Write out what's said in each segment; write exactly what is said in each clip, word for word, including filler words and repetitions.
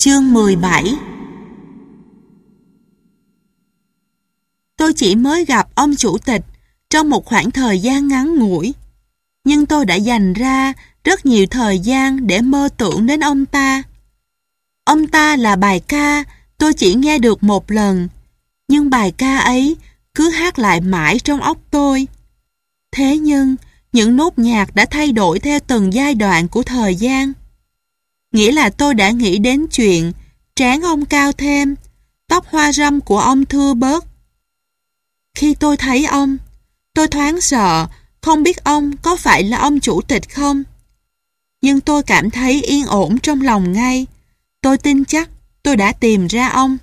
Chương mười bảy. Tôi chỉ mới gặp ông chủ tịch trong một khoảng thời gian ngắn ngủi, nhưng tôi đã dành ra rất nhiều thời gian để mơ tưởng đến ông ta. Ông ta là bài ca tôi chỉ nghe được một lần, nhưng bài ca ấy cứ hát lại mãi trong óc tôi. Thế nhưng, những nốt nhạc đã thay đổi theo từng giai đoạn của thời gian. Nghĩa là tôi đã nghĩ đến chuyện trán ông cao thêm, tóc hoa râm của ông thưa bớt. Khi tôi thấy ông, tôi thoáng sợ, không biết ông có phải là ông chủ tịch không. Nhưng tôi cảm thấy yên ổn trong lòng ngay. Tôi tin chắc tôi đã tìm ra ông.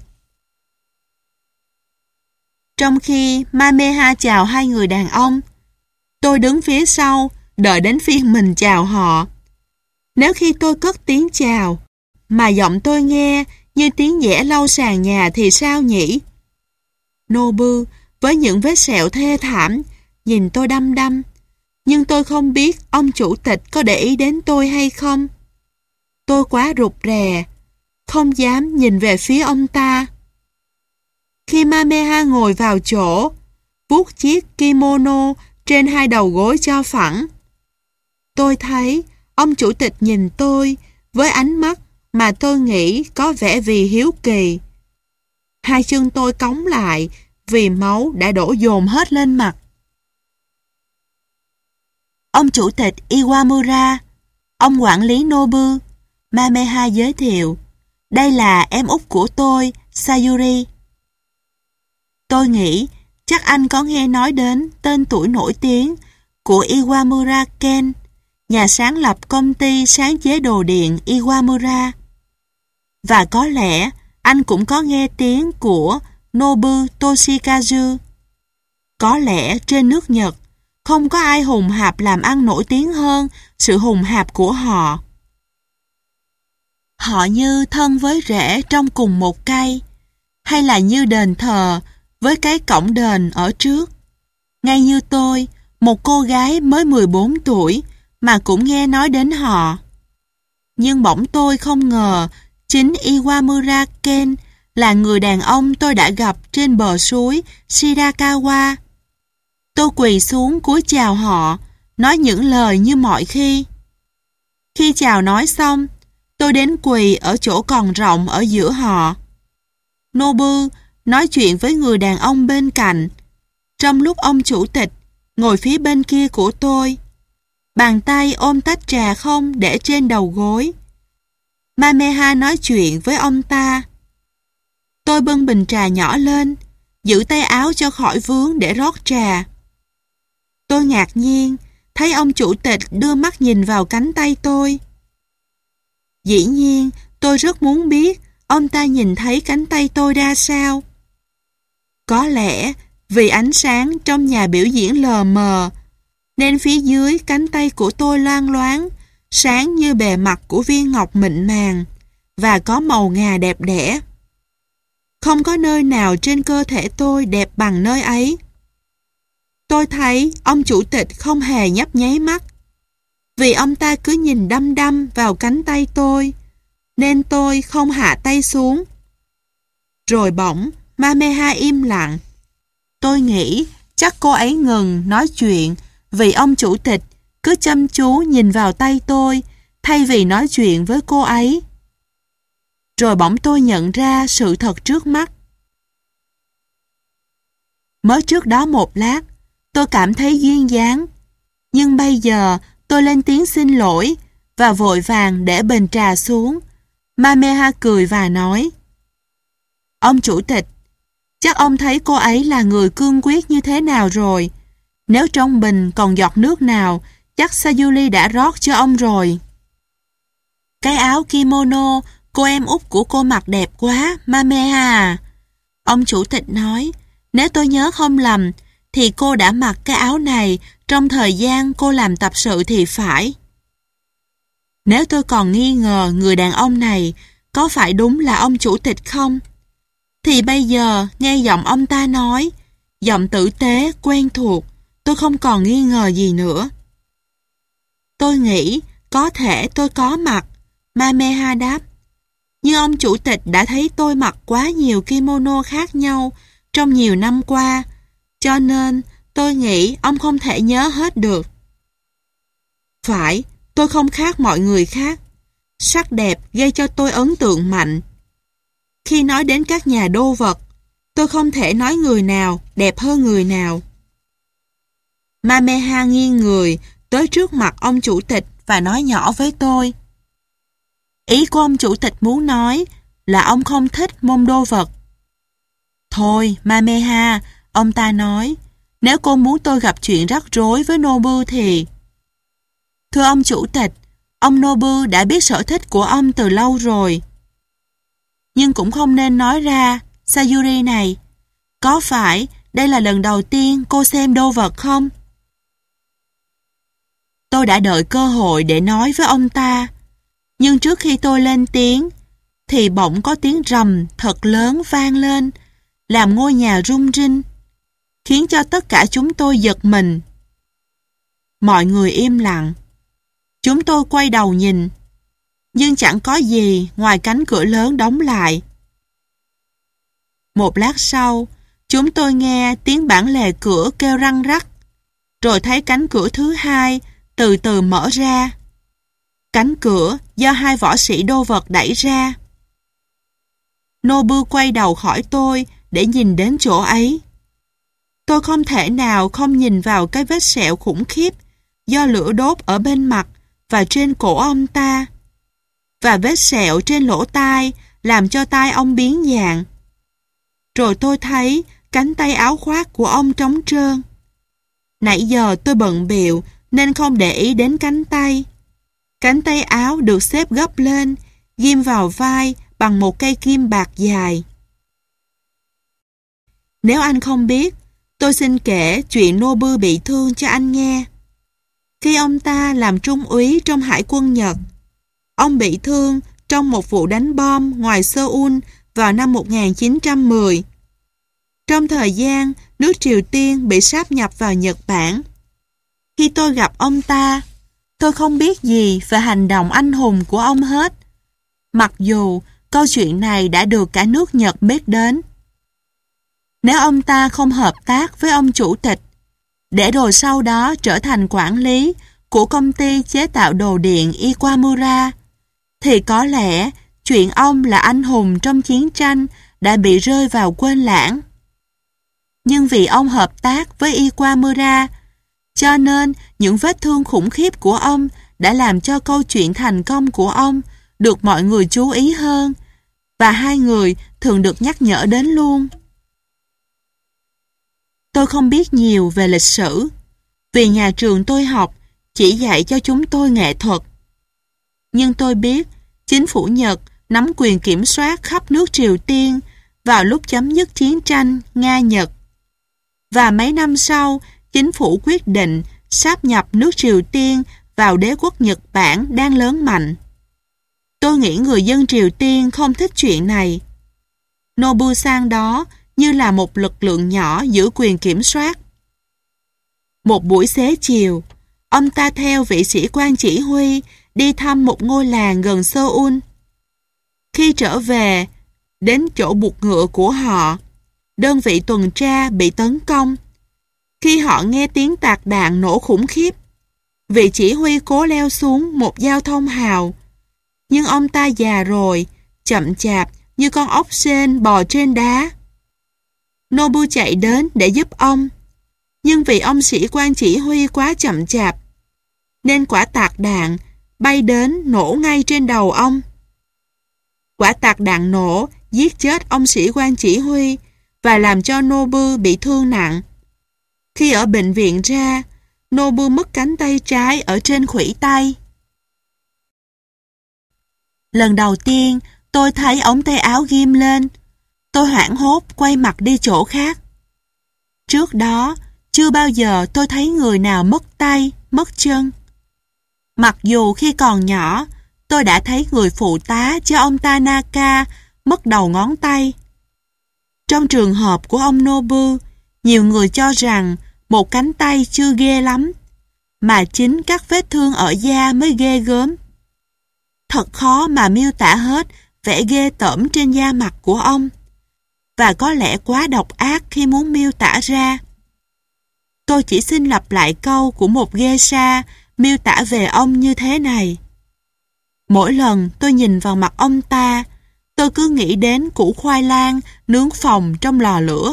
Trong khi Mameha chào hai người đàn ông, tôi đứng phía sau, đợi đến phiên mình chào họ. Nếu khi tôi cất tiếng chào, mà giọng tôi nghe như tiếng giẻ lau sàn nhà thì sao nhỉ? Nobu, với những vết sẹo thê thảm, nhìn tôi đăm đăm, nhưng tôi không biết ông chủ tịch có để ý đến tôi hay không. Tôi quá rụt rè, không dám nhìn về phía ông ta. Khi Mameha ngồi vào chỗ, vuốt chiếc kimono trên hai đầu gối cho phẳng, tôi thấy ông chủ tịch nhìn tôi với ánh mắt mà tôi nghĩ có vẻ vì hiếu kỳ. Hai chân tôi cống lại vì máu đã đổ dồn hết lên mặt. Ông chủ tịch Iwamura, ông quản lý Nobu, Mameha giới thiệu. Đây là em út của tôi, Sayuri. Tôi nghĩ chắc anh có nghe nói đến tên tuổi nổi tiếng của Iwamura Ken, nhà sáng lập công ty sáng chế đồ điện Iwamura. Và có lẽ anh cũng có nghe tiếng của Nobu Toshikazu. Có lẽ trên nước Nhật không có ai hùng hạp làm ăn nổi tiếng hơn sự hùng hạp của họ. Họ như thân với rễ trong cùng một cây, hay là như đền thờ với cái cổng đền ở trước. Ngay như tôi, một cô gái mới mười bốn tuổi mà cũng nghe nói đến họ. Nhưng bỗng tôi không ngờ chính Iwamura Ken là người đàn ông tôi đã gặp trên bờ suối Shirakawa. Tôi quỳ xuống cúi chào họ, nói những lời như mọi khi. Khi chào nói xong, tôi đến quỳ ở chỗ còn rộng ở giữa họ. Nobu nói chuyện với người đàn ông bên cạnh, trong lúc ông chủ tịch ngồi phía bên kia của tôi. Bàn tay ôm tách trà không để trên đầu gối. Mameha nói chuyện với ông ta. Tôi bưng bình trà nhỏ lên, giữ tay áo cho khỏi vướng để rót trà. Tôi ngạc nhiên thấy ông chủ tịch đưa mắt nhìn vào cánh tay tôi. Dĩ nhiên, tôi rất muốn biết ông ta nhìn thấy cánh tay tôi ra sao. Có lẽ vì ánh sáng trong nhà biểu diễn lờ mờ, nên phía dưới cánh tay của tôi loang loáng, sáng như bề mặt của viên ngọc mịn màng và có màu ngà đẹp đẽ. Không có nơi nào trên cơ thể tôi đẹp bằng nơi ấy. Tôi thấy ông chủ tịch không hề nhấp nháy mắt, vì ông ta cứ nhìn đăm đăm vào cánh tay tôi, nên tôi không hạ tay xuống. Rồi bỗng, Mameha im lặng. Tôi nghĩ chắc cô ấy ngừng nói chuyện vì ông chủ tịch cứ chăm chú nhìn vào tay tôi thay vì nói chuyện với cô ấy. Rồi bỗng tôi nhận ra sự thật trước mắt. Mới trước đó một lát, tôi cảm thấy duyên dáng. Nhưng bây giờ tôi lên tiếng xin lỗi và vội vàng để bình trà xuống. Mameha cười và nói: Ông chủ tịch, chắc ông thấy cô ấy là người cương quyết như thế nào rồi. Nếu trong bình còn giọt nước nào, chắc Sayuri đã rót cho ông rồi. Cái áo kimono cô em út của cô mặc đẹp quá, Mameha. Ông chủ tịch nói, nếu tôi nhớ không lầm, thì cô đã mặc cái áo này trong thời gian cô làm tập sự thì phải. Nếu tôi còn nghi ngờ người đàn ông này có phải đúng là ông chủ tịch không, thì bây giờ nghe giọng ông ta nói, giọng tử tế, quen thuộc, tôi không còn nghi ngờ gì nữa. Tôi nghĩ có thể tôi có mặt, Mameha đáp. Nhưng ông chủ tịch đã thấy tôi mặc quá nhiều kimono khác nhau trong nhiều năm qua, cho nên tôi nghĩ ông không thể nhớ hết được. Phải, tôi không khác mọi người khác. Sắc đẹp gây cho tôi ấn tượng mạnh. Khi nói đến các nhà đô vật, tôi không thể nói người nào đẹp hơn người nào. Mameha nghiêng người tới trước mặt ông chủ tịch và nói nhỏ với tôi. Ý của ông chủ tịch muốn nói là ông không thích môn đô vật. Thôi, Mameha, ông ta nói, nếu cô muốn tôi gặp chuyện rắc rối với Nobu thì... Thưa ông chủ tịch, ông Nobu đã biết sở thích của ông từ lâu rồi. Nhưng cũng không nên nói ra, Sayuri này. Có phải đây là lần đầu tiên cô xem đô vật không? Tôi đã đợi cơ hội để nói với ông ta. Nhưng trước khi tôi lên tiếng, thì bỗng có tiếng rầm thật lớn vang lên, làm ngôi nhà rung rinh, khiến cho tất cả chúng tôi giật mình. Mọi người im lặng. Chúng tôi quay đầu nhìn, nhưng chẳng có gì ngoài cánh cửa lớn đóng lại. Một lát sau, chúng tôi nghe tiếng bản lề cửa kêu răng rắc, rồi thấy cánh cửa thứ hai từ từ mở ra. Cánh cửa do hai võ sĩ đô vật đẩy ra. Nobu quay đầu khỏi tôi để nhìn đến chỗ ấy. Tôi không thể nào không nhìn vào cái vết sẹo khủng khiếp do lửa đốt ở bên mặt và trên cổ ông ta, và vết sẹo trên lỗ tai làm cho tai ông biến dạng. Rồi tôi thấy cánh tay áo khoác của ông trống trơn. Nãy giờ tôi bận bịu nên không để ý đến cánh tay. Cánh tay áo được xếp gấp lên, ghim vào vai bằng một cây kim bạc dài. Nếu anh không biết, tôi xin kể chuyện Nobu bị thương cho anh nghe. Khi ông ta làm trung úy trong Hải quân Nhật, ông bị thương trong một vụ đánh bom ngoài Seoul vào năm một nghìn chín trăm mười. Trong thời gian nước Triều Tiên bị sáp nhập vào Nhật Bản. Khi tôi gặp ông ta, tôi không biết gì về hành động anh hùng của ông hết. Mặc dù câu chuyện này đã được cả nước Nhật biết đến. Nếu ông ta không hợp tác với ông chủ tịch, để rồi sau đó trở thành quản lý của công ty chế tạo đồ điện Iwamura, thì có lẽ chuyện ông là anh hùng trong chiến tranh đã bị rơi vào quên lãng. Nhưng vì ông hợp tác với Iwamura, cho nên những vết thương khủng khiếp của ông đã làm cho câu chuyện thành công của ông được mọi người chú ý hơn, và hai người thường được nhắc nhở đến luôn. Tôi không biết nhiều về lịch sử, vì nhà trường tôi học chỉ dạy cho chúng tôi nghệ thuật. Nhưng tôi biết chính phủ Nhật nắm quyền kiểm soát khắp nước Triều Tiên vào lúc chấm dứt chiến tranh Nga-Nhật. Và mấy năm sau, chính phủ quyết định sáp nhập nước Triều Tiên vào đế quốc Nhật Bản đang lớn mạnh. Tôi nghĩ người dân Triều Tiên không thích chuyện này. Nobu-san đó như là một lực lượng nhỏ giữ quyền kiểm soát. Một buổi xế chiều, ông ta theo vị sĩ quan chỉ huy đi thăm một ngôi làng gần Seoul. Khi trở về, đến chỗ buộc ngựa của họ, đơn vị tuần tra bị tấn công. Khi họ nghe tiếng tạc đạn nổ khủng khiếp, vị chỉ huy cố leo xuống một giao thông hào. Nhưng ông ta già rồi, chậm chạp như con ốc sên bò trên đá. Nobu chạy đến để giúp ông, nhưng vì ông sĩ quan chỉ huy quá chậm chạp, nên quả tạc đạn bay đến nổ ngay trên đầu ông. Quả tạc đạn nổ giết chết ông sĩ quan chỉ huy và làm cho Nobu bị thương nặng. Khi ở bệnh viện ra, Nobu mất cánh tay trái ở trên khuỷu tay. Lần đầu tiên tôi thấy ống tay áo ghim lên, tôi hoảng hốt quay mặt đi chỗ khác. Trước đó, chưa bao giờ tôi thấy người nào mất tay, mất chân. Mặc dù khi còn nhỏ, tôi đã thấy người phụ tá cho ông Tanaka mất đầu ngón tay. Trong trường hợp của ông Nobu, nhiều người cho rằng một cánh tay chưa ghê lắm, mà chính các vết thương ở da mới ghê gớm. Thật khó mà miêu tả hết vẻ ghê tởm trên da mặt của ông, và có lẽ quá độc ác khi muốn miêu tả ra. Tôi chỉ xin lặp lại câu của một geisha miêu tả về ông như thế này. Mỗi lần tôi nhìn vào mặt ông ta, tôi cứ nghĩ đến củ khoai lang nướng phồng trong lò lửa.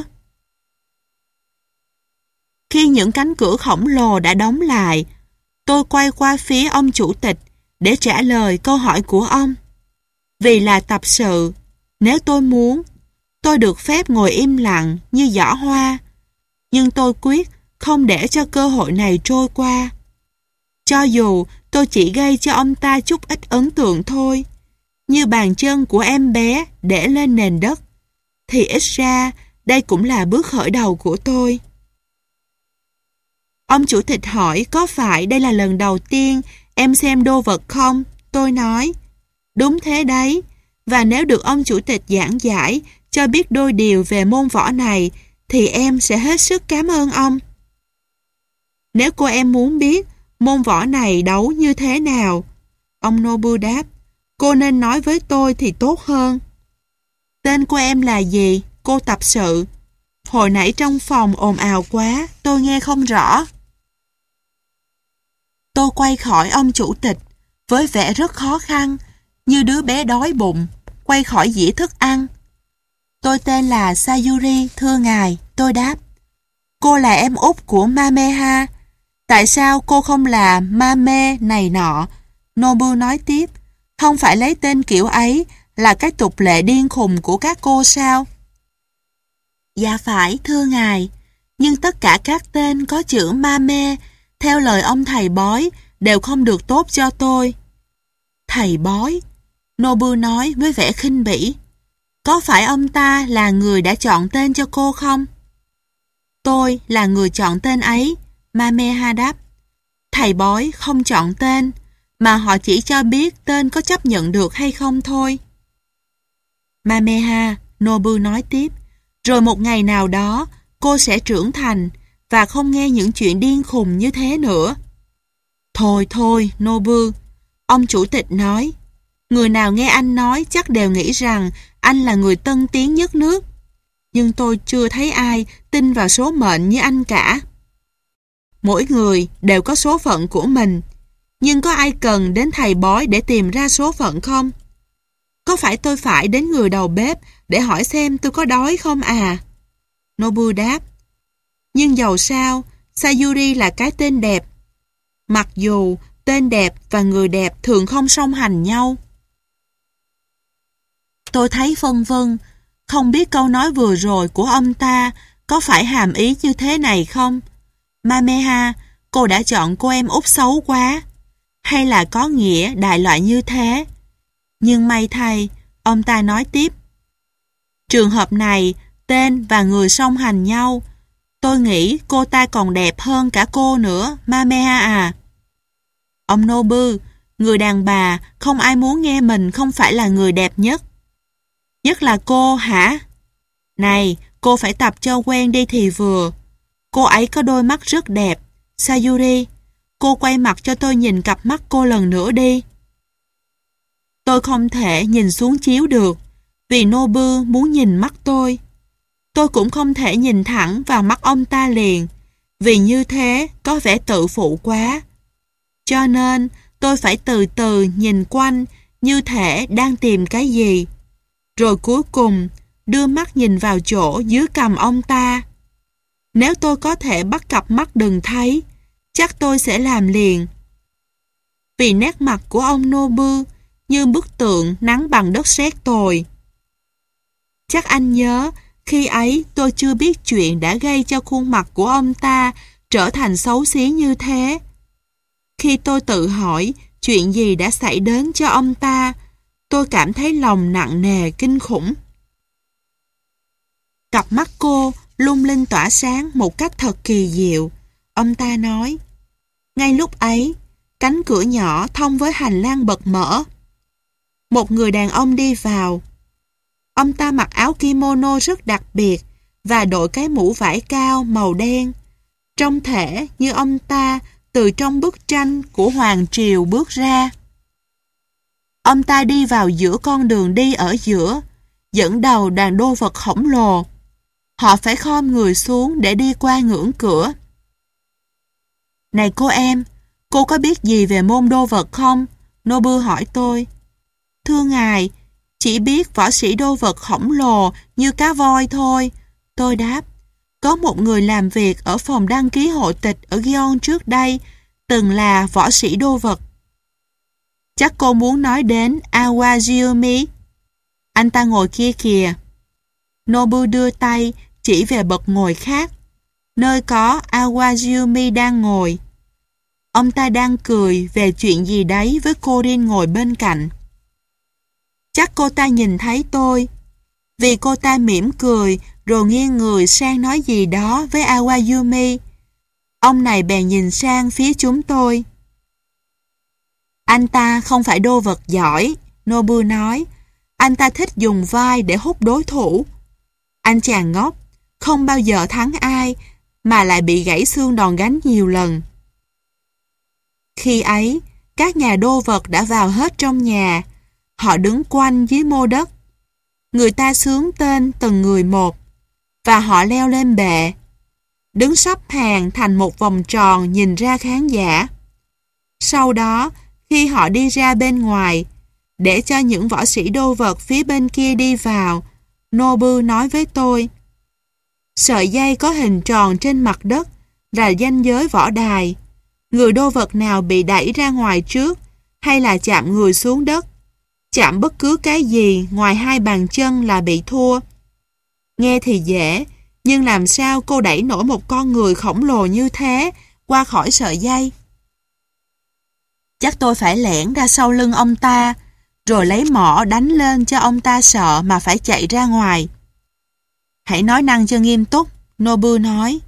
Khi những cánh cửa khổng lồ đã đóng lại, tôi quay qua phía ông chủ tịch để trả lời câu hỏi của ông. Vì là tập sự, nếu tôi muốn, tôi được phép ngồi im lặng như giỏ hoa, nhưng tôi quyết không để cho cơ hội này trôi qua. Cho dù tôi chỉ gây cho ông ta chút ít ấn tượng thôi, như bàn chân của em bé để lên nền đất, thì ít ra đây cũng là bước khởi đầu của tôi. Ông chủ tịch hỏi có phải đây là lần đầu tiên em xem đô vật không? Tôi nói, đúng thế đấy, và nếu được ông chủ tịch giảng giải cho biết đôi điều về môn võ này, thì em sẽ hết sức cảm ơn ông. Nếu cô em muốn biết môn võ này đấu như thế nào, ông Nobu đáp, cô nên nói với tôi thì tốt hơn. Tên của em là gì, cô tập sự? Hồi nãy trong phòng ồn ào quá, tôi nghe không rõ. Tôi quay khỏi ông chủ tịch, với vẻ rất khó khăn, như đứa bé đói bụng, quay khỏi dĩa thức ăn. Tôi tên là Sayuri, thưa ngài, tôi đáp. Cô là em út của Mameha. Tại sao cô không là Mame này nọ? Nobu nói tiếp, không phải lấy tên kiểu ấy là cái tục lệ điên khùng của các cô sao? Dạ phải, thưa ngài, nhưng tất cả các tên có chữ Mame, theo lời ông thầy bói, đều không được tốt cho tôi. Thầy bói? Nobu nói với vẻ khinh bỉ. Có phải ông ta là người đã chọn tên cho cô không? Tôi là người chọn tên ấy, Mameha đáp. Thầy bói không chọn tên, mà họ chỉ cho biết tên có chấp nhận được hay không thôi. Mameha, Nobu nói tiếp, rồi một ngày nào đó, cô sẽ trưởng thành và không nghe những chuyện điên khùng như thế nữa. Thôi thôi, Nobu, ông chủ tịch nói, người nào nghe anh nói chắc đều nghĩ rằng anh là người tân tiến nhất nước. Nhưng tôi chưa thấy ai tin vào số mệnh như anh cả. Mỗi người đều có số phận của mình, nhưng có ai cần đến thầy bói để tìm ra số phận không? Có phải tôi phải đến người đầu bếp để hỏi xem tôi có đói không à? Nobu đáp. Nhưng dầu sao, Sayuri là cái tên đẹp. Mặc dù tên đẹp và người đẹp thường không song hành nhau. Tôi thấy phân vân, không biết câu nói vừa rồi của ông ta có phải hàm ý như thế này không? Mameha, cô đã chọn cô em út xấu quá, hay là có nghĩa đại loại như thế? Nhưng may thay, ông ta nói tiếp. Trường hợp này, tên và người song hành nhau, tôi nghĩ cô ta còn đẹp hơn cả cô nữa, Mameha à. Ông Nobu, người đàn bà, không ai muốn nghe mình không phải là người đẹp nhất. Nhất là cô hả? Này, cô phải tập cho quen đi thì vừa. Cô ấy có đôi mắt rất đẹp. Sayuri, cô quay mặt cho tôi nhìn cặp mắt cô lần nữa đi. Tôi không thể nhìn xuống chiếu được, vì Nobu muốn nhìn mắt tôi. Tôi cũng không thể nhìn thẳng vào mắt ông ta liền, vì như thế có vẻ tự phụ quá. Cho nên tôi phải từ từ nhìn quanh như thể đang tìm cái gì. Rồi cuối cùng đưa mắt nhìn vào chỗ dưới cằm ông ta. Nếu tôi có thể bắt cặp mắt đừng thấy, chắc tôi sẽ làm liền. Vì nét mặt của ông Nobu như bức tượng nắng bằng đất sét tồi. Chắc anh nhớ khi ấy tôi chưa biết chuyện đã gây cho khuôn mặt của ông ta trở thành xấu xí như thế. Khi tôi tự hỏi chuyện gì đã xảy đến cho ông ta, tôi cảm thấy lòng nặng nề kinh khủng. Cặp mắt cô lung linh tỏa sáng một cách thật kỳ diệu. Ông ta nói. Ngay lúc ấy, cánh cửa nhỏ thông với hành lang bật mở. Một người đàn ông đi vào. Ông ta mặc áo kimono rất đặc biệt và đội cái mũ vải cao màu đen. Trông thể như ông ta từ trong bức tranh của Hoàng Triều bước ra. Ông ta đi vào giữa con đường đi ở giữa, dẫn đầu đoàn đô vật khổng lồ. Họ phải khom người xuống để đi qua ngưỡng cửa. Này cô em, cô có biết gì về môn đô vật không? Nobu hỏi tôi. Thưa ngài, chỉ biết võ sĩ đô vật khổng lồ như cá voi thôi. Tôi đáp, có một người làm việc ở phòng đăng ký hộ tịch ở Gion trước đây, từng là võ sĩ đô vật. Chắc cô muốn nói đến Awajiomi. Anh ta ngồi kia kìa. Nobu đưa tay chỉ về bậc ngồi khác, nơi có Awajiomi đang ngồi. Ông ta đang cười về chuyện gì đấy với Corin ngồi bên cạnh. Chắc cô ta nhìn thấy tôi, vì cô ta mỉm cười rồi nghiêng người sang nói gì đó với Awajiomi. Ông này bèn nhìn sang phía chúng tôi. Anh ta không phải đô vật giỏi, Nobu nói. Anh ta thích dùng vai để hút đối thủ. Anh chàng ngốc, không bao giờ thắng ai, mà lại bị gãy xương đòn gánh nhiều lần. Khi ấy, các nhà đô vật đã vào hết trong nhà. Họ đứng quanh dưới mô đất. Người ta xướng tên từng người một, và họ leo lên bệ, đứng sắp hàng thành một vòng tròn nhìn ra khán giả. Sau đó, khi họ đi ra bên ngoài, để cho những võ sĩ đô vật phía bên kia đi vào, Nobu nói với tôi, sợi dây có hình tròn trên mặt đất là ranh giới võ đài. Người đô vật nào bị đẩy ra ngoài trước, hay là chạm người xuống đất, chạm bất cứ cái gì ngoài hai bàn chân là bị thua. Nghe thì dễ, nhưng làm sao cô đẩy nổi một con người khổng lồ như thế qua khỏi sợi dây? Chắc tôi phải lẻn ra sau lưng ông ta, rồi lấy mỏ đánh lên cho ông ta sợ mà phải chạy ra ngoài. Hãy nói năng cho nghiêm túc, Nobu nói.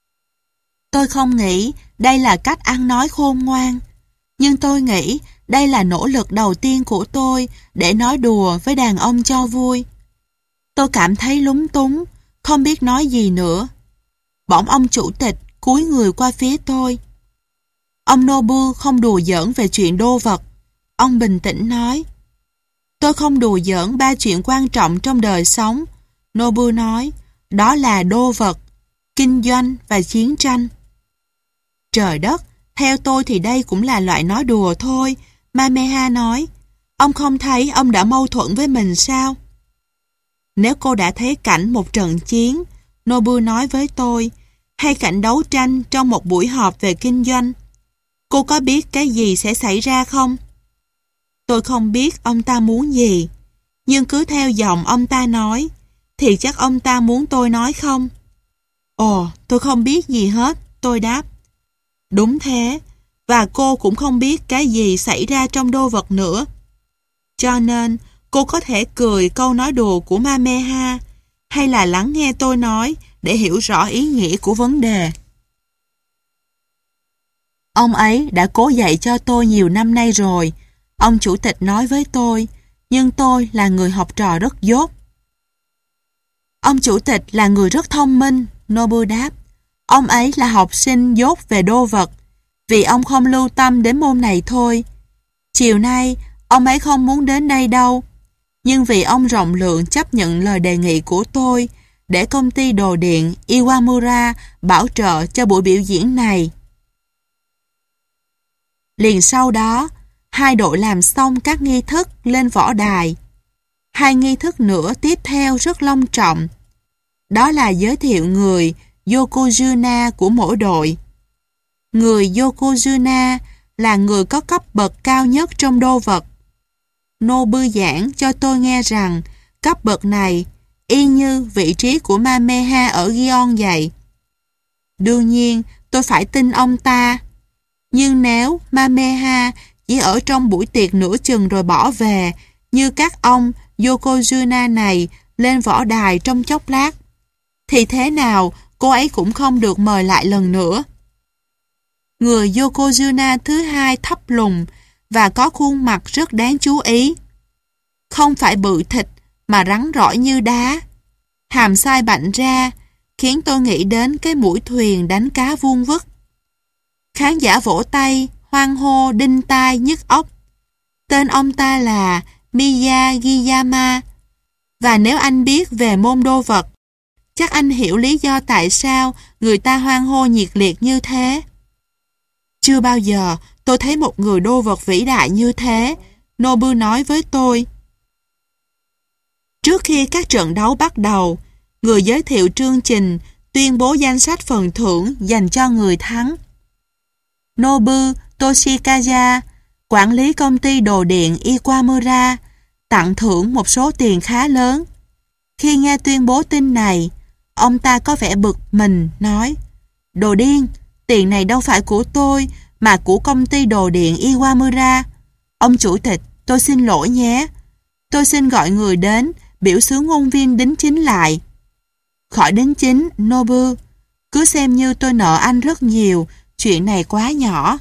Tôi không nghĩ đây là cách ăn nói khôn ngoan, nhưng tôi nghĩ đây là nỗ lực đầu tiên của tôi để nói đùa với đàn ông cho vui. Tôi cảm thấy lúng túng, không biết nói gì nữa. Bỗng ông chủ tịch cúi người qua phía tôi. Ông Nobu không đùa giỡn về chuyện đô vật. Ông bình tĩnh nói. Tôi không đùa giỡn ba chuyện quan trọng trong đời sống, Nobu nói. Đó là đô vật, kinh doanh và chiến tranh. Trời đất, theo tôi thì đây cũng là loại nói đùa thôi, Mameha nói. Ông không thấy ông đã mâu thuẫn với mình sao? Nếu cô đã thấy cảnh một trận chiến, Nobu nói với tôi, hay cảnh đấu tranh trong một buổi họp về kinh doanh, cô có biết cái gì sẽ xảy ra không? Tôi không biết ông ta muốn gì, nhưng cứ theo dòng ông ta nói, thì chắc ông ta muốn tôi nói không? Ồ, tôi không biết gì hết, tôi đáp. Đúng thế, và cô cũng không biết cái gì xảy ra trong đô vật nữa. Cho nên, cô có thể cười câu nói đùa của Mameha, hay là lắng nghe tôi nói để hiểu rõ ý nghĩa của vấn đề. Ông ấy đã cố dạy cho tôi nhiều năm nay rồi, ông chủ tịch nói với tôi, nhưng tôi là người học trò rất dốt. Ông chủ tịch là người rất thông minh, Nobu đáp. Ông ấy là học sinh dốt về đô vật, vì ông không lưu tâm đến môn này thôi. Chiều nay, ông ấy không muốn đến đây đâu, nhưng vì ông rộng lượng chấp nhận lời đề nghị của tôi để công ty đồ điện Iwamura bảo trợ cho buổi biểu diễn này. Liền sau đó, hai đội làm xong các nghi thức lên võ đài. Hai nghi thức nữa tiếp theo rất long trọng. Đó là giới thiệu người Yokozuna của mỗi đội. Người Yokozuna là người có cấp bậc cao nhất trong đô vật. Nobu giảng cho tôi nghe rằng cấp bậc này y như vị trí của Mameha ở Gion vậy. Đương nhiên, tôi phải tin ông ta. Nhưng nếu Mameha chỉ ở trong buổi tiệc nửa chừng rồi bỏ về, như các ông Yokozuna này lên võ đài trong chốc lát, thì thế nào cô ấy cũng không được mời lại lần nữa. Người Yokozuna thứ hai thấp lùn và có khuôn mặt rất đáng chú ý. Không phải bự thịt mà rắn rỏi như đá. Hàm sai bạnh ra, khiến tôi nghĩ đến cái mũi thuyền đánh cá vuông vức. Khán giả vỗ tay, hoan hô, đinh tai, nhức óc. Tên ông ta là Miyagiyama. Và nếu anh biết về môn đô vật, chắc anh hiểu lý do tại sao người ta hoan hô nhiệt liệt như thế. Chưa bao giờ tôi thấy một người đô vật vĩ đại như thế, Nobu nói với tôi. Trước khi các trận đấu bắt đầu, người giới thiệu chương trình tuyên bố danh sách phần thưởng dành cho người thắng. Nobu Toshikawa, quản lý công ty đồ điện Iwamura, tặng thưởng một số tiền khá lớn. Khi nghe tuyên bố tin này, ông ta có vẻ bực mình, nói: Đồ điên, tiền này đâu phải của tôi, mà của công ty đồ điện Iwamura. Ông chủ tịch, tôi xin lỗi nhé. Tôi xin gọi người đến, biểu xướng ngôn viên đính chính lại. Khỏi đính chính, Nobu. Cứ xem như tôi nợ anh rất nhiều, chuyện này quá nhỏ.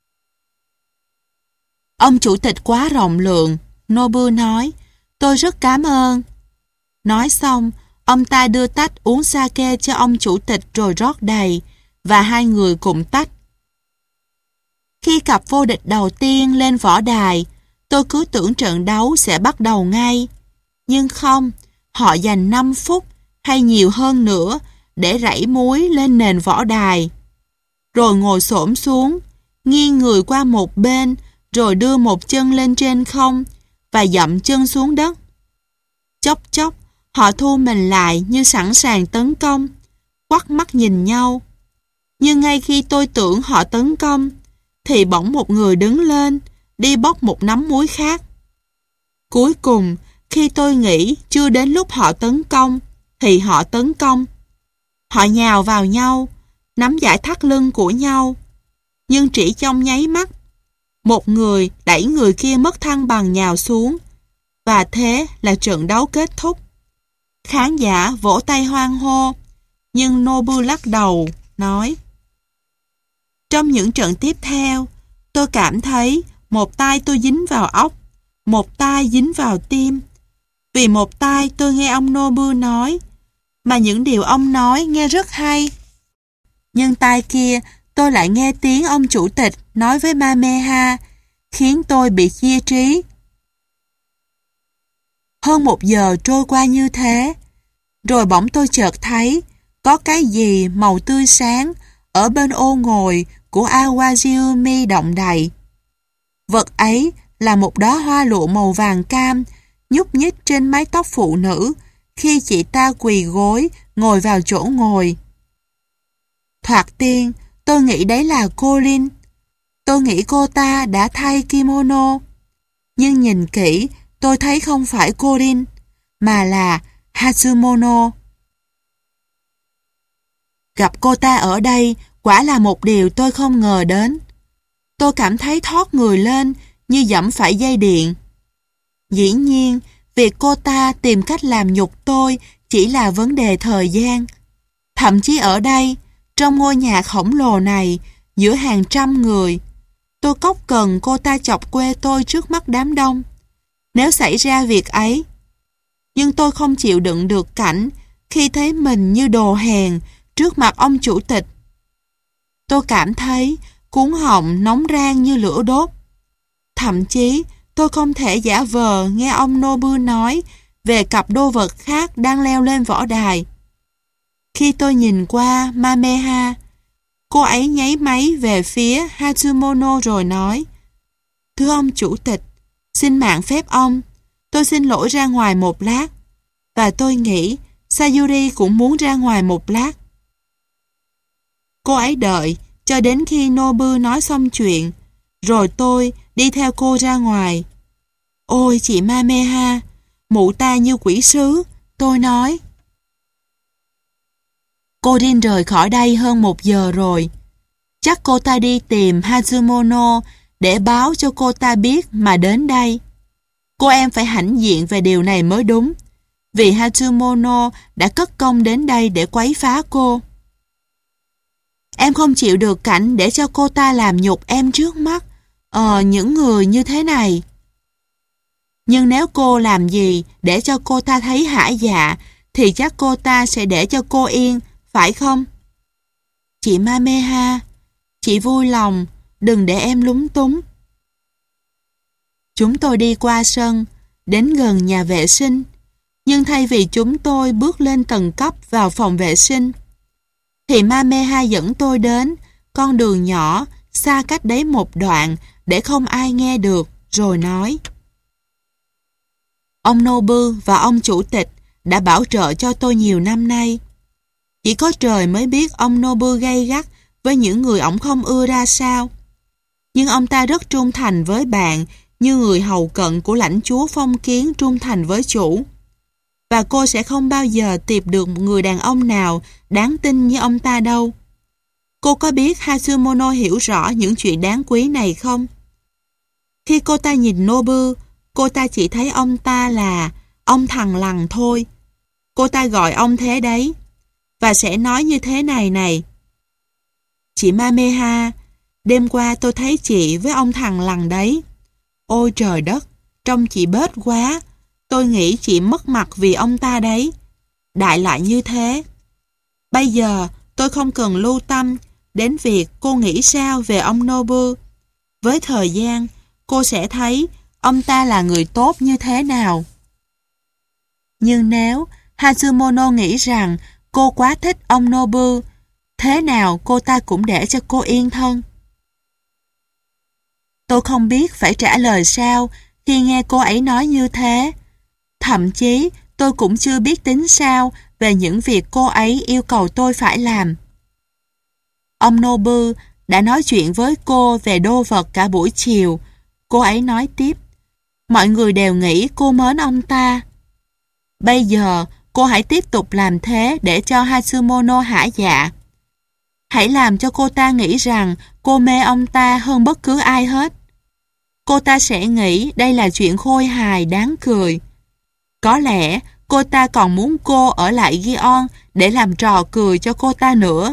Ông chủ tịch quá rộng lượng, Nobu nói. Tôi rất cảm ơn. Nói xong, ông ta đưa tách uống sake cho ông chủ tịch rồi rót đầy, và hai người cùng tách. Khi cặp vô địch đầu tiên lên võ đài, tôi cứ tưởng trận đấu sẽ bắt đầu ngay. Nhưng không, họ dành năm phút hay nhiều hơn nữa để rảy muối lên nền võ đài. Rồi ngồi xổm xuống, nghiêng người qua một bên, rồi đưa một chân lên trên không và dậm chân xuống đất. Chốc chốc, họ thu mình lại như sẵn sàng tấn công, quắt mắt nhìn nhau. Nhưng ngay khi tôi tưởng họ tấn công, thì bỗng một người đứng lên, đi bóc một nắm muối khác. Cuối cùng, khi tôi nghĩ chưa đến lúc họ tấn công, thì họ tấn công. Họ nhào vào nhau, nắm dải thắt lưng của nhau. Nhưng chỉ trong nháy mắt, một người đẩy người kia mất thăng bằng nhào xuống. Và thế là trận đấu kết thúc. Khán giả vỗ tay hoan hô, nhưng Nobu lắc đầu, nói: Trong những trận tiếp theo, tôi cảm thấy một tay tôi dính vào óc, một tay dính vào tim. Vì một tay tôi nghe ông Nobu nói, mà những điều ông nói nghe rất hay. Nhưng tay kia tôi lại nghe tiếng ông chủ tịch nói với Mameha, khiến tôi bị chia trí. Hơn một giờ trôi qua như thế, rồi bỗng tôi chợt thấy có cái gì màu tươi sáng ở bên ô ngồi của Awajimi động đậy. Vật ấy là một đóa hoa lụa màu vàng cam nhúc nhích trên mái tóc phụ nữ khi chị ta quỳ gối ngồi vào chỗ ngồi. Thoạt tiên, tôi nghĩ đấy là cô Rin. Tôi nghĩ cô ta đã thay kimono. Nhưng nhìn kỹ, tôi thấy không phải cô Rin, mà là Hatsumono. Gặp cô ta ở đây quả là một điều tôi không ngờ đến. Tôi cảm thấy thoát người lên như dẫm phải dây điện. Dĩ nhiên, việc cô ta tìm cách làm nhục tôi chỉ là vấn đề thời gian. Thậm chí ở đây, trong ngôi nhà khổng lồ này, giữa hàng trăm người, tôi cốc cần cô ta chọc quê tôi trước mắt đám đông. Nếu xảy ra việc ấy, nhưng tôi không chịu đựng được cảnh khi thấy mình như đồ hèn trước mặt ông chủ tịch. Tôi cảm thấy cuống họng nóng rang như lửa đốt. Thậm chí, tôi không thể giả vờ nghe ông Nobu nói về cặp đô vật khác đang leo lên võ đài. Khi tôi nhìn qua Mameha, cô ấy nháy máy về phía Hatsumono rồi nói: Thưa ông chủ tịch, xin mạng phép ông, tôi xin lỗi ra ngoài một lát. Và tôi nghĩ Sayuri cũng muốn ra ngoài một lát. Cô ấy đợi cho đến khi Nobu nói xong chuyện, rồi tôi đi theo cô ra ngoài. Ôi chị Mameha, mụ ta như quỷ sứ, tôi nói. Cô Rin rời khỏi đây hơn một giờ rồi. Chắc cô ta đi tìm Hatsumono để báo cho cô ta biết mà đến đây. Cô em phải hãnh diện về điều này mới đúng, vì Hatsumono đã cất công đến đây để quấy phá cô. Em không chịu được cảnh để cho cô ta làm nhục em trước mắt Ờ, những người như thế này. Nhưng nếu cô làm gì để cho cô ta thấy hả dạ, thì chắc cô ta sẽ để cho cô yên, phải không? Chị Mameha, chị vui lòng, đừng để em lúng túng. Chúng tôi đi qua sân, đến gần nhà vệ sinh, nhưng thay vì chúng tôi bước lên tầng cấp vào phòng vệ sinh, thì Mameha dẫn tôi đến con đường nhỏ xa cách đấy một đoạn để không ai nghe được, rồi nói: Ông Nobu và ông chủ tịch đã bảo trợ cho tôi nhiều năm nay. Chỉ có trời mới biết ông Nobu gay gắt với những người ổng không ưa ra sao. Nhưng ông ta rất trung thành với bạn, như người hầu cận của lãnh chúa phong kiến trung thành với chủ. Và cô sẽ không bao giờ tìm được một người đàn ông nào đáng tin như ông ta đâu. Cô có biết Hatsumono hiểu rõ những chuyện đáng quý này không? Khi cô ta nhìn Nobu, cô ta chỉ thấy ông ta là ông thằng lằn thôi. Cô ta gọi ông thế đấy, và sẽ nói như thế này này: Chị Mameha, đêm qua tôi thấy chị với ông thằng lằn đấy. Ôi trời đất, trông chị bết quá. Tôi nghĩ chị mất mặt vì ông ta đấy. Đại loại như thế. Bây giờ tôi không cần lưu tâm đến việc cô nghĩ sao về ông Nobu. Với thời gian, cô sẽ thấy ông ta là người tốt như thế nào. Nhưng nếu Hatsumono nghĩ rằng cô quá thích ông Nobu, thế nào cô ta cũng để cho cô yên thân. Tôi không biết phải trả lời sao khi nghe cô ấy nói như thế. Thậm chí tôi cũng chưa biết tính sao về những việc cô ấy yêu cầu tôi phải làm. Ông Nobu đã nói chuyện với cô về đô vật cả buổi chiều. Cô ấy nói tiếp: Mọi người đều nghĩ cô mến ông ta. Bây giờ cô hãy tiếp tục làm thế để cho Hatsumono hả dạ. Hãy làm cho cô ta nghĩ rằng cô mê ông ta hơn bất cứ ai hết. Cô ta sẽ nghĩ đây là chuyện khôi hài đáng cười. Có lẽ cô ta còn muốn cô ở lại Gion để làm trò cười cho cô ta nữa.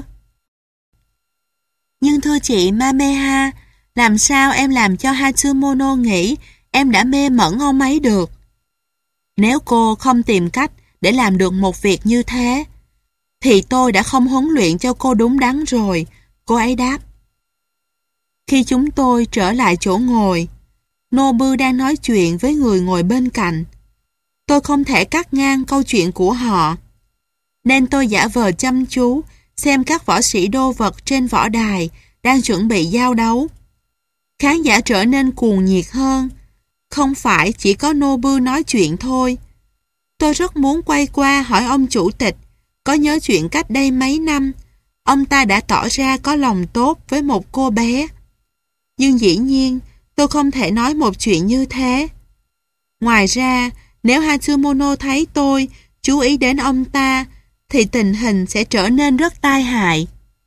Nhưng thưa chị Mameha, làm sao em làm cho Hatsumono nghĩ em đã mê mẩn ông ấy được? Nếu cô không tìm cách để làm được một việc như thế, thì tôi đã không huấn luyện cho cô đúng đắn rồi, cô ấy đáp. Khi chúng tôi trở lại chỗ ngồi, Nobu đang nói chuyện với người ngồi bên cạnh. Tôi không thể cắt ngang câu chuyện của họ, nên tôi giả vờ chăm chú xem các võ sĩ đô vật trên võ đài đang chuẩn bị giao đấu. Khán giả trở nên cuồng nhiệt hơn. Không phải chỉ có Nobu nói chuyện thôi. Tôi rất muốn quay qua hỏi ông chủ tịch có nhớ chuyện cách đây mấy năm ông ta đã tỏ ra có lòng tốt với một cô bé. Nhưng dĩ nhiên tôi không thể nói một chuyện như thế. Ngoài ra, nếu Hatsumono thấy tôi chú ý đến ông ta, thì tình hình sẽ trở nên rất tai hại.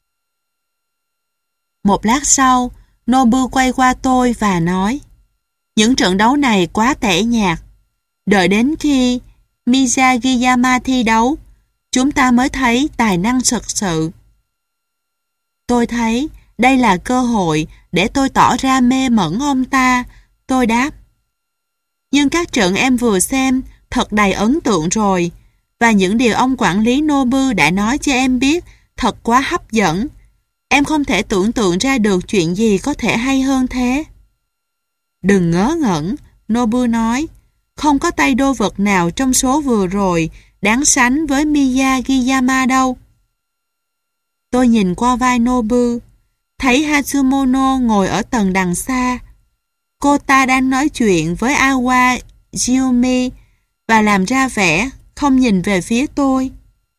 Một lát sau, Nobu quay qua tôi và nói: Những trận đấu này quá tẻ nhạt. Đợi đến khi Miyagiyama thi đấu, chúng ta mới thấy tài năng thực sự. Tôi thấy đây là cơ hội để tôi tỏ ra mê mẩn ông ta, tôi đáp. Nhưng các trận em vừa xem thật đầy ấn tượng rồi, và những điều ông quản lý Nobu đã nói cho em biết thật quá hấp dẫn. Em không thể tưởng tượng ra được chuyện gì có thể hay hơn thế. Đừng ngớ ngẩn, Nobu nói. Không có tay đô vật nào trong số vừa rồi đáng sánh với Miyagiyama đâu. Tôi nhìn qua vai Nobu, thấy Hatsumono ngồi ở tầng đằng xa. Cô ta đang nói chuyện với Awa Jiumi và làm ra vẻ không nhìn về phía tôi.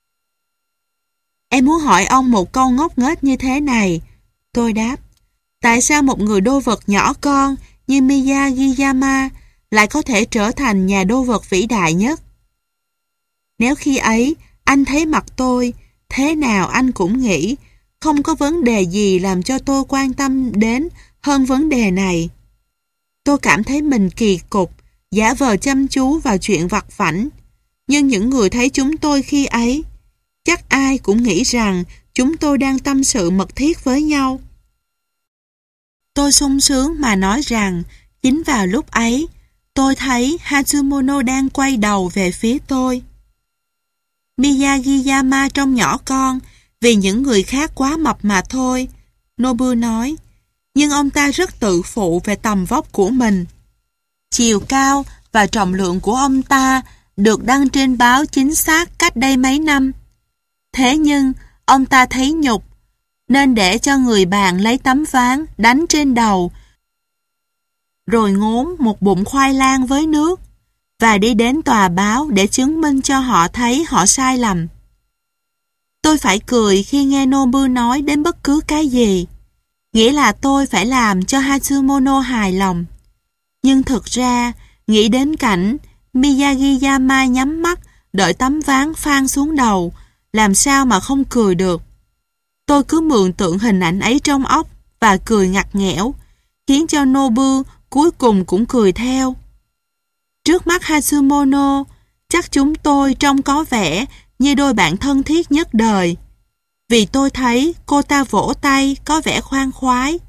Em muốn hỏi ông một câu ngốc nghếch như thế này, tôi đáp. Tại sao một người đô vật nhỏ con như Miyagiyama lại có thể trở thành nhà đô vật vĩ đại nhất? Nếu khi ấy anh thấy mặt tôi, thế nào anh cũng nghĩ không có vấn đề gì làm cho tôi quan tâm đến hơn vấn đề này. Tôi cảm thấy mình kỳ cục, giả vờ chăm chú vào chuyện vặt vãnh. Nhưng những người thấy chúng tôi khi ấy, chắc ai cũng nghĩ rằng chúng tôi đang tâm sự mật thiết với nhau. Tôi sung sướng mà nói rằng chính vào lúc ấy, tôi thấy Hatsumono đang quay đầu về phía tôi. Miyagiyama trông nhỏ con vì những người khác quá mập mà thôi, Nobu nói. Nhưng ông ta rất tự phụ về tầm vóc của mình. Chiều cao và trọng lượng của ông ta được đăng trên báo chính xác cách đây mấy năm. Thế nhưng, ông ta thấy nhục, nên để cho người bạn lấy tấm ván đánh trên đầu, rồi ngốn một bụng khoai lang với nước, và đi đến tòa báo để chứng minh cho họ thấy họ sai lầm. Tôi phải cười khi nghe Nobu nói đến bất cứ cái gì, nghĩa là tôi phải làm cho Hatsumono hài lòng. Nhưng thực ra, nghĩ đến cảnh Miyagi-yama nhắm mắt đợi tấm ván phang xuống đầu, làm sao mà không cười được. Tôi cứ mường tượng hình ảnh ấy trong óc và cười ngặt nghẽo, khiến cho Nobu cuối cùng cũng cười theo. Trước mắt Hatsumono, chắc chúng tôi trông có vẻ như đôi bạn thân thiết nhất đời, vì tôi thấy cô ta vỗ tay có vẻ khoan khoái.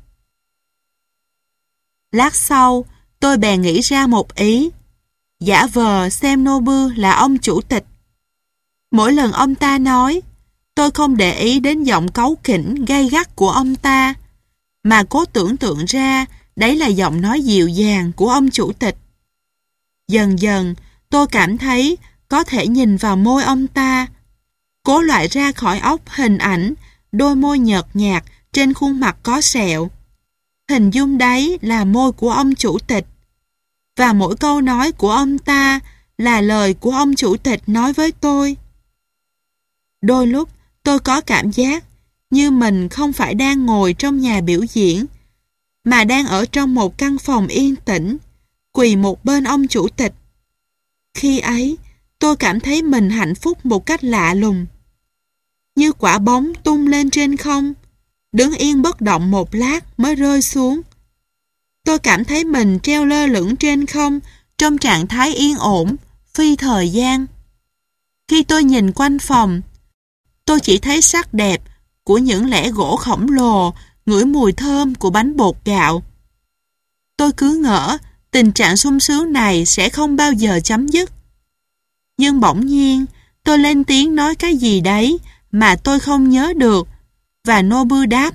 Lát sau, tôi bèn nghĩ ra một ý, giả vờ xem Nobu là ông chủ tịch. Mỗi lần ông ta nói, tôi không để ý đến giọng cáu kỉnh gay gắt của ông ta, mà cố tưởng tượng ra đấy là giọng nói dịu dàng của ông chủ tịch. Dần dần, tôi cảm thấy có thể nhìn vào môi ông ta, cố loại ra khỏi óc hình ảnh đôi môi nhợt nhạt trên khuôn mặt có sẹo. Hình dung đấy là môi của ông chủ tịch, và mỗi câu nói của ông ta là lời của ông chủ tịch nói với tôi. Đôi lúc tôi có cảm giác như mình không phải đang ngồi trong nhà biểu diễn, mà đang ở trong một căn phòng yên tĩnh, quỳ một bên ông chủ tịch. Khi ấy, tôi cảm thấy mình hạnh phúc một cách lạ lùng. Như quả bóng tung lên trên không, đứng yên bất động một lát mới rơi xuống. Tôi cảm thấy mình treo lơ lửng trên không trong trạng thái yên ổn, phi thời gian. Khi tôi nhìn quanh phòng, tôi chỉ thấy sắc đẹp của những lẻ gỗ khổng lồ, ngửi mùi thơm của bánh bột gạo. Tôi cứ ngỡ tình trạng sung sướng này sẽ không bao giờ chấm dứt. Nhưng bỗng nhiên, tôi lên tiếng nói cái gì đấy mà tôi không nhớ được, và Nobu đáp: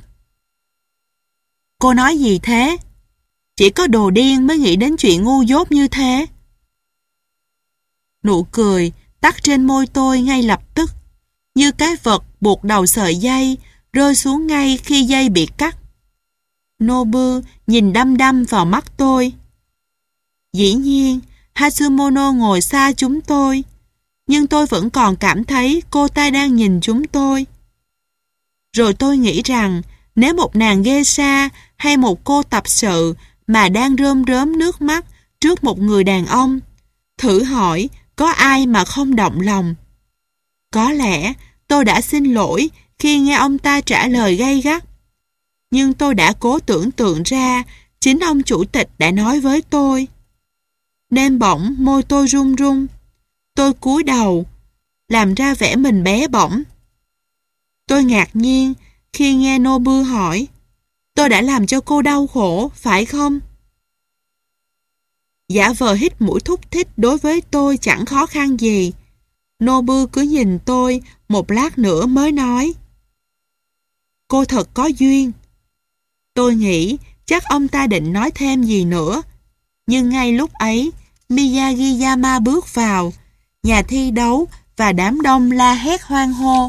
Cô nói gì thế? Chỉ có đồ điên mới nghĩ đến chuyện ngu dốt như thế. Nụ cười tắt trên môi tôi ngay lập tức, như cái vật buộc đầu sợi dây rơi xuống ngay khi dây bị cắt. Nobu nhìn đăm đăm vào mắt tôi. Dĩ nhiên, Hatsumono ngồi xa chúng tôi, nhưng tôi vẫn còn cảm thấy cô ta đang nhìn chúng tôi. Rồi tôi nghĩ rằng nếu một nàng geisha hay một cô tập sự mà đang rơm rớm nước mắt trước một người đàn ông, thử hỏi có ai mà không động lòng. Có lẽ tôi đã xin lỗi khi nghe ông ta trả lời gay gắt, nhưng tôi đã cố tưởng tượng ra chính ông chủ tịch đã nói với tôi. Nên bỗng môi tôi run run. Tôi cúi đầu, làm ra vẻ mình bé bỏng. Tôi ngạc nhiên khi nghe Nobu hỏi: Tôi đã làm cho cô đau khổ, phải không? Giả vờ hít mũi thúc thích đối với tôi chẳng khó khăn gì. Nobu cứ nhìn tôi một lát nữa mới nói: Cô thật có duyên. Tôi nghĩ chắc ông ta định nói thêm gì nữa, nhưng ngay lúc ấy Miyagi-yama bước vào nhà thi đấu và đám đông la hét hoan hô.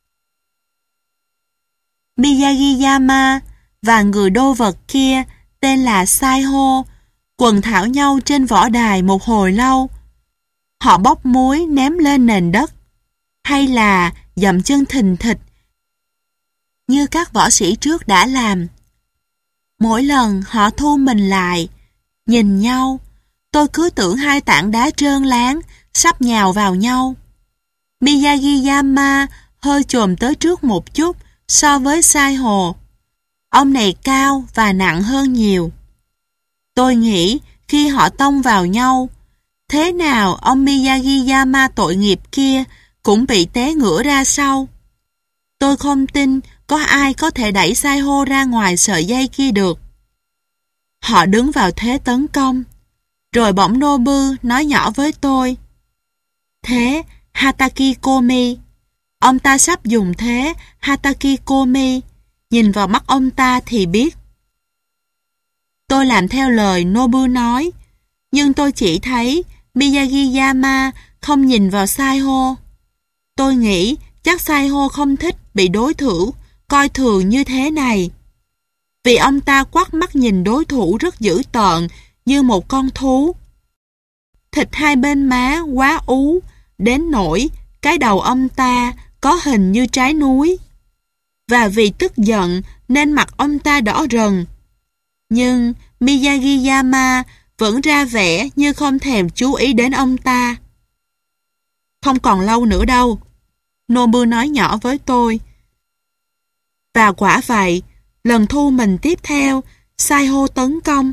Miyagi-yama và người đô vật kia tên là Saiho quần thảo nhau trên võ đài một hồi lâu. Họ bóc muối ném lên nền đất, hay là dậm chân thình thịch như các võ sĩ trước đã làm. Mỗi lần họ thu mình lại, nhìn nhau, tôi cứ tưởng hai tảng đá trơn láng sắp nhào vào nhau. Miyagi-yama hơi chồm tới trước một chút so với Saiho. Ông này cao và nặng hơn nhiều. Tôi nghĩ khi họ tông vào nhau, thế nào ông Miyagi-yama tội nghiệp kia cũng bị té ngửa ra sau. Tôi không tin có ai có thể đẩy Saiho ra ngoài sợi dây kia được. Họ đứng vào thế tấn công. Rồi bỗng Nobu nói nhỏ với tôi: Thế Hataki Komi. Ông ta sắp dùng thế Hataki Komi. Nhìn vào mắt ông ta thì biết. Tôi làm theo lời Nobu nói, nhưng tôi chỉ thấy Miyagi-yama không nhìn vào Saiho. Tôi nghĩ chắc Saiho không thích bị đối thủ coi thường như thế này. Vì ông ta quắt mắt nhìn đối thủ rất dữ tợn như một con thú. Thịt hai bên má quá ú, đến nỗi cái đầu ông ta có hình như trái núi. Và vì tức giận nên mặt ông ta đỏ rần. Nhưng Miyagi-yama vẫn ra vẻ như không thèm chú ý đến ông ta. Không còn lâu nữa đâu, Nobu nói nhỏ với tôi. Và quả vậy, lần thu mình tiếp theo, Saiho tấn công.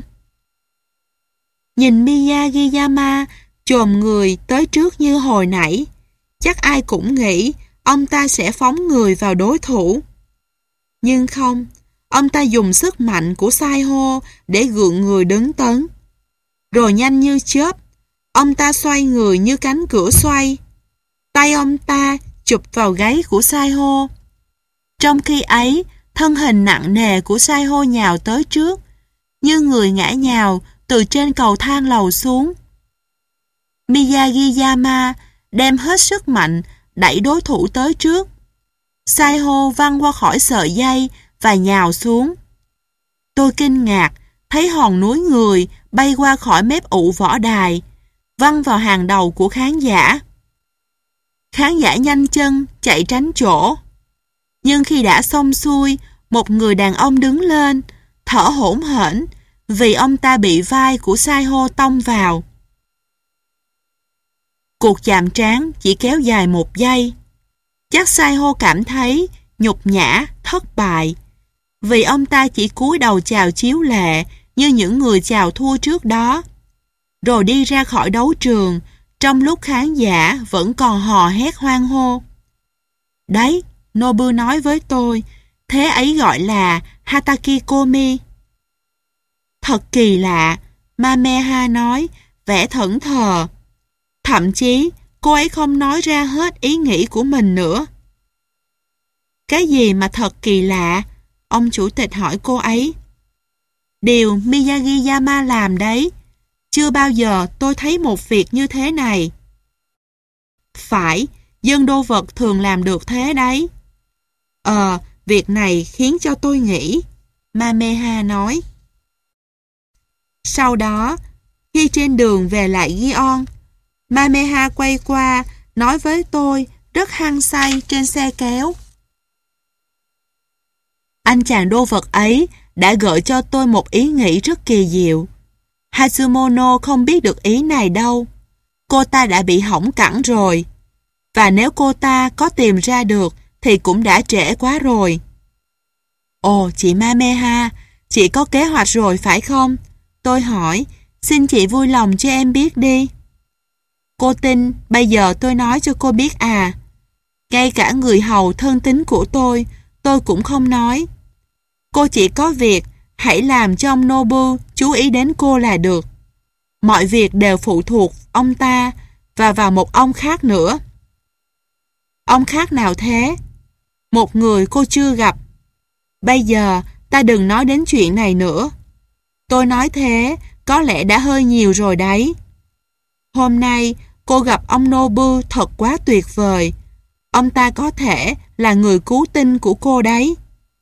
Nhìn Miyagi-yama chồm người tới trước như hồi nãy, chắc ai cũng nghĩ ông ta sẽ phóng người vào đối thủ. Nhưng không, ông ta dùng sức mạnh của Saiho để gượng người đứng tấn. Rồi nhanh như chớp, ông ta xoay người như cánh cửa xoay. Tay ông ta chụp vào gáy của Saiho. Trong khi ấy, thân hình nặng nề của Saiho nhào tới trước, như người ngã nhào từ trên cầu thang lầu xuống. Miyagi-yama đem hết sức mạnh đẩy đối thủ tới trước. Saiho văng qua khỏi sợi dây và nhào xuống. Tôi kinh ngạc thấy hòn núi người bay qua khỏi mép ụ võ đài, văng vào hàng đầu của khán giả. Khán giả nhanh chân chạy tránh chỗ. Nhưng khi đã xong xuôi, một người đàn ông đứng lên, thở hổn hển vì ông ta bị vai của Saiho tông vào. Cuộc chạm trán chỉ kéo dài một giây. Chắc Saiho cảm thấy nhục nhã, thất bại, vì ông ta chỉ cúi đầu chào chiếu lệ như những người chào thua trước đó, rồi đi ra khỏi đấu trường trong lúc khán giả vẫn còn hò hét hoan hô. Đấy, Nobu nói với tôi, thế ấy gọi là Hataki Komi. Thật kỳ lạ, Mameha nói, vẻ thẫn thờ. Thậm chí, cô ấy không nói ra hết ý nghĩ của mình nữa. Cái gì mà thật kỳ lạ? Ông chủ tịch hỏi cô ấy. Điều Miyagi-yama làm đấy. Chưa bao giờ tôi thấy một việc như thế này. Phải, dân đô vật thường làm được thế đấy. Ờ, việc này khiến cho tôi nghĩ, Mameha nói. Sau đó, khi trên đường về lại Gion, Mameha quay qua nói với tôi rất hăng say trên xe kéo. Anh chàng đô vật ấy đã gợi cho tôi một ý nghĩ rất kỳ diệu. Hatsumono không biết được ý này đâu. Cô ta đã bị hỏng cẳng rồi. Và nếu cô ta có tìm ra được thì cũng đã trễ quá rồi. Ồ, chị Mameha, chị có kế hoạch rồi phải không? Tôi hỏi, xin chị vui lòng cho em biết đi. Cô tin, bây giờ tôi nói cho cô biết à. Ngay cả người hầu thân tín của tôi, tôi cũng không nói. Cô chỉ có việc, hãy làm cho ông Nobu chú ý đến cô là được. Mọi việc đều phụ thuộc ông ta và vào một ông khác nữa. Ông khác nào thế? Một người cô chưa gặp. Bây giờ ta đừng nói đến chuyện này nữa. Tôi nói thế có lẽ đã hơi nhiều rồi đấy. Hôm nay cô gặp ông Nobu thật quá tuyệt vời. Ông ta có thể là người cứu tinh của cô đấy.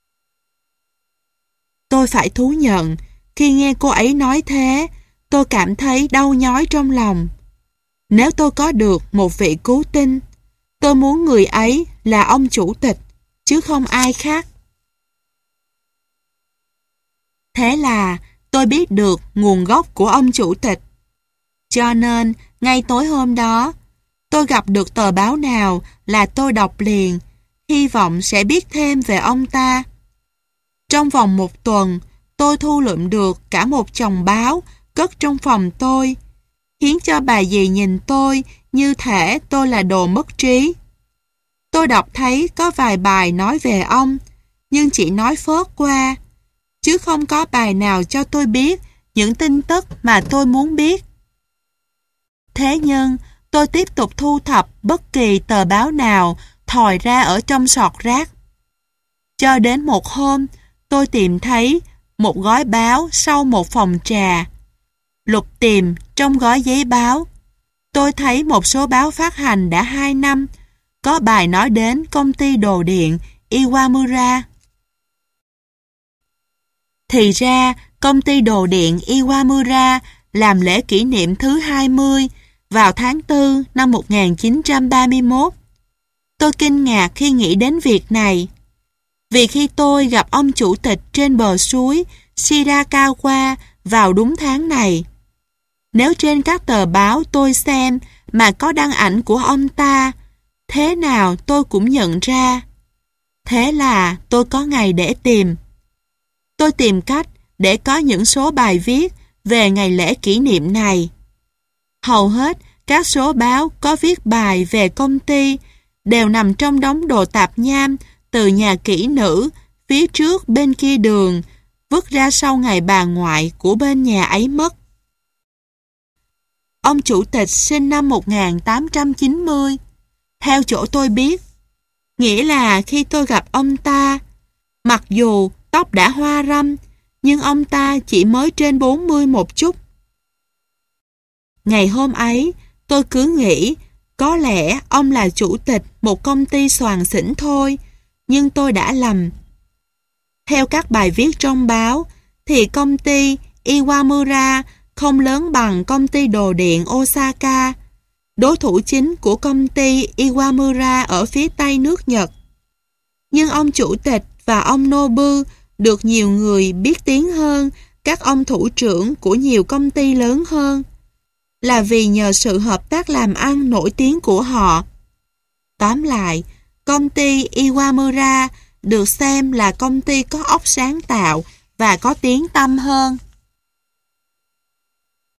Tôi phải thú nhận, khi nghe cô ấy nói thế, tôi cảm thấy đau nhói trong lòng. Nếu tôi có được một vị cứu tinh, tôi muốn người ấy là ông chủ tịch, chứ không ai khác. Thế là tôi biết được nguồn gốc của ông chủ tịch. Cho nên, ngay tối hôm đó, tôi gặp được tờ báo nào là tôi đọc liền, hy vọng sẽ biết thêm về ông ta. Trong vòng một tuần, tôi thu lượm được cả một chồng báo cất trong phòng tôi, khiến cho bà dì nhìn tôi như thể tôi là đồ mất trí. Tôi đọc thấy có vài bài nói về ông, nhưng chỉ nói phớt qua, chứ không có bài nào cho tôi biết những tin tức mà tôi muốn biết. Thế nhưng, tôi tiếp tục thu thập bất kỳ tờ báo nào thòi ra ở trong sọt rác. Cho đến một hôm, tôi tìm thấy một gói báo sau một phòng trà. Lục tìm trong gói giấy báo. Tôi thấy một số báo phát hành đã hai năm, có bài nói đến công ty đồ điện Iwamura. Thì ra, công ty đồ điện Iwamura làm lễ kỷ niệm thứ hai mươi vào tháng tư năm một nghìn chín trăm ba mươi mốt. Tôi kinh ngạc khi nghĩ đến việc này. Vì khi tôi gặp ông chủ tịch trên bờ suối Shirakawa vào đúng tháng này, nếu trên các tờ báo tôi xem mà có đăng ảnh của ông ta, thế nào tôi cũng nhận ra. Thế là tôi có ngày để tìm. Tôi tìm cách để có những số bài viết về ngày lễ kỷ niệm này. Hầu hết các số báo có viết bài về công ty đều nằm trong đống đồ tạp nham từ nhà kỹ nữ phía trước bên kia đường, vứt ra sau ngày bà ngoại của bên nhà ấy mất. Ông chủ tịch sinh năm một nghìn tám trăm chín mươi, theo chỗ tôi biết, nghĩa là khi tôi gặp ông ta, mặc dù tóc đã hoa râm, nhưng ông ta chỉ mới trên bốn mươi một chút. Ngày hôm ấy, tôi cứ nghĩ có lẽ ông là chủ tịch một công ty xoàn xỉnh thôi, nhưng tôi đã lầm. Theo các bài viết trong báo, thì công ty Iwamura không lớn bằng công ty đồ điện Osaka, đối thủ chính của công ty Iwamura ở phía tây nước Nhật. Nhưng ông chủ tịch và ông Nobu được nhiều người biết tiếng hơn các ông thủ trưởng của nhiều công ty lớn hơn, là vì nhờ sự hợp tác làm ăn nổi tiếng của họ. Tóm lại, công ty Iwamura được xem là công ty có óc sáng tạo và có tiếng tăm hơn.